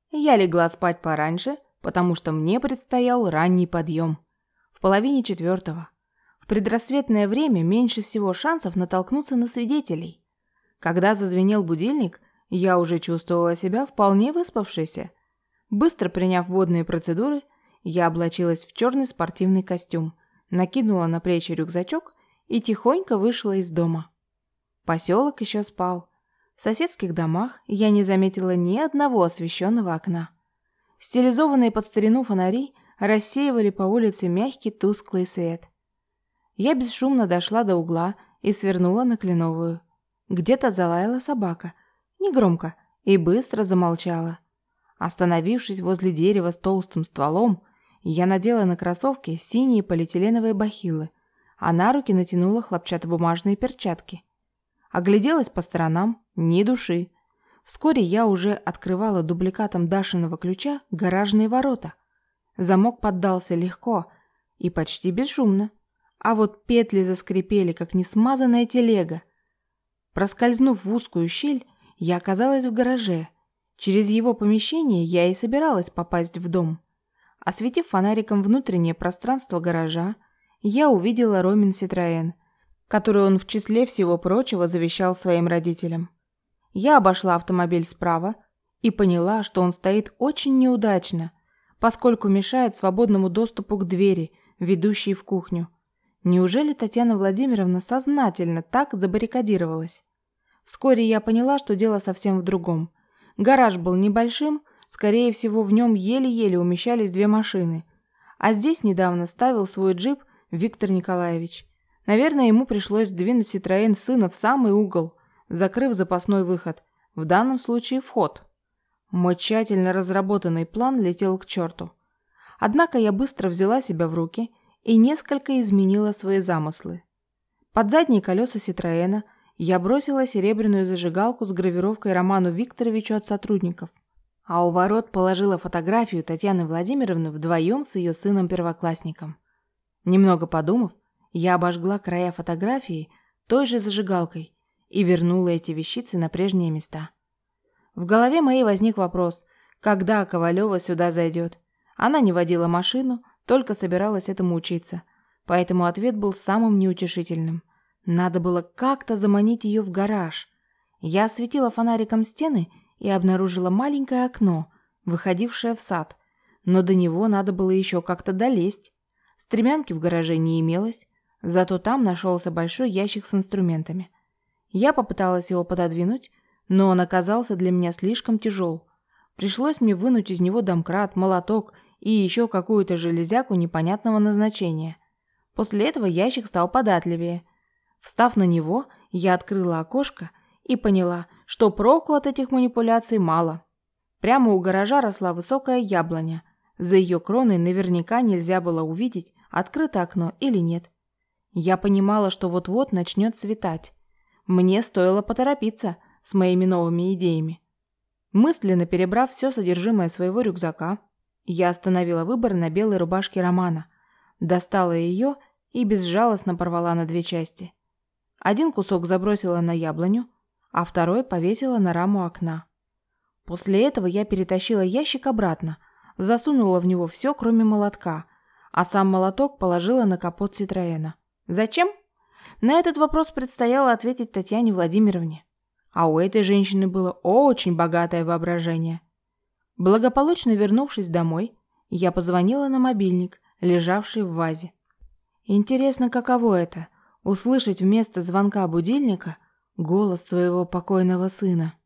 Я легла спать пораньше, потому что мне предстоял ранний подъем. В половине четвертого. В предрассветное время меньше всего шансов натолкнуться на свидетелей. Когда зазвенел будильник, я уже чувствовала себя вполне выспавшейся. Быстро приняв водные процедуры, я облачилась в черный спортивный костюм, накинула на плечи рюкзачок и тихонько вышла из дома. Поселок еще спал. В соседских домах я не заметила ни одного освещенного окна. Стилизованные под старину фонари рассеивали по улице мягкий тусклый свет. Я бесшумно дошла до угла и свернула на Кленовую. Где-то залаяла собака, негромко, и быстро замолчала. Остановившись возле дерева с толстым стволом, я надела на кроссовки синие полиэтиленовые бахилы, а на руки натянула хлопчатобумажные перчатки. Огляделась по сторонам, ни души. Вскоре я уже открывала дубликатом Дашиного ключа гаражные ворота. Замок поддался легко и почти бесшумно, а вот петли заскрипели, как несмазанная телега. Проскользнув в узкую щель, я оказалась в гараже. Через его помещение я и собиралась попасть в дом. Осветив фонариком внутреннее пространство гаража, я увидела Ромин Ситроен, который он в числе всего прочего завещал своим родителям. Я обошла автомобиль справа и поняла, что он стоит очень неудачно, поскольку мешает свободному доступу к двери, ведущей в кухню. Неужели Татьяна Владимировна сознательно так забаррикадировалась? Вскоре я поняла, что дело совсем в другом. Гараж был небольшим, скорее всего, в нем еле-еле умещались 2 машины. А здесь недавно ставил свой джип Виктор Николаевич. Наверное, ему пришлось сдвинуть Ситроен сына в самый угол, закрыв запасной выход, в данном случае вход. Мой тщательно разработанный план летел к черту. Однако я быстро взяла себя в руки и несколько изменила свои замыслы. Под задние колеса Ситроена я бросила серебряную зажигалку с гравировкой Роману Викторовичу от сотрудников, а у ворот положила фотографию Татьяны Владимировны вдвоем с ее сыном-первоклассником. Немного подумав, я обожгла края фотографии той же зажигалкой и вернула эти вещицы на прежние места. В голове моей возник вопрос, когда Ковалева сюда зайдет. Она не водила машину, только собиралась этому учиться, поэтому ответ был самым неутешительным. Надо было как-то заманить ее в гараж. Я осветила фонариком стены и обнаружила маленькое окно, выходившее в сад, но до него надо было еще как-то долезть. Стремянки в гараже не имелось, зато там нашелся большой ящик с инструментами. Я попыталась его пододвинуть, но он оказался для меня слишком тяжел. Пришлось мне вынуть из него домкрат, молоток и еще какую-то железяку непонятного назначения. После этого ящик стал податливее. Встав на него, я открыла окошко и поняла, что проку от этих манипуляций мало. Прямо у гаража росла высокая яблоня. За ее кроной наверняка нельзя было увидеть, открыто окно или нет. Я понимала, что вот-вот начнет светать. Мне стоило поторопиться с моими новыми идеями. Мысленно перебрав все содержимое своего рюкзака, я остановила выбор на белой рубашке Романа, достала ее и безжалостно порвала на 2 части. Один кусок забросила на яблоню, а второй повесила на раму окна. После этого я перетащила ящик обратно, засунула в него все, кроме молотка, а сам молоток положила на капот Ситроена. Зачем? На этот вопрос предстояло ответить Татьяне Владимировне. А у этой женщины было очень богатое воображение. Благополучно вернувшись домой, я позвонила на мобильник, лежавший в вазе. Интересно, каково это – услышать вместо звонка будильника голос своего покойного сына.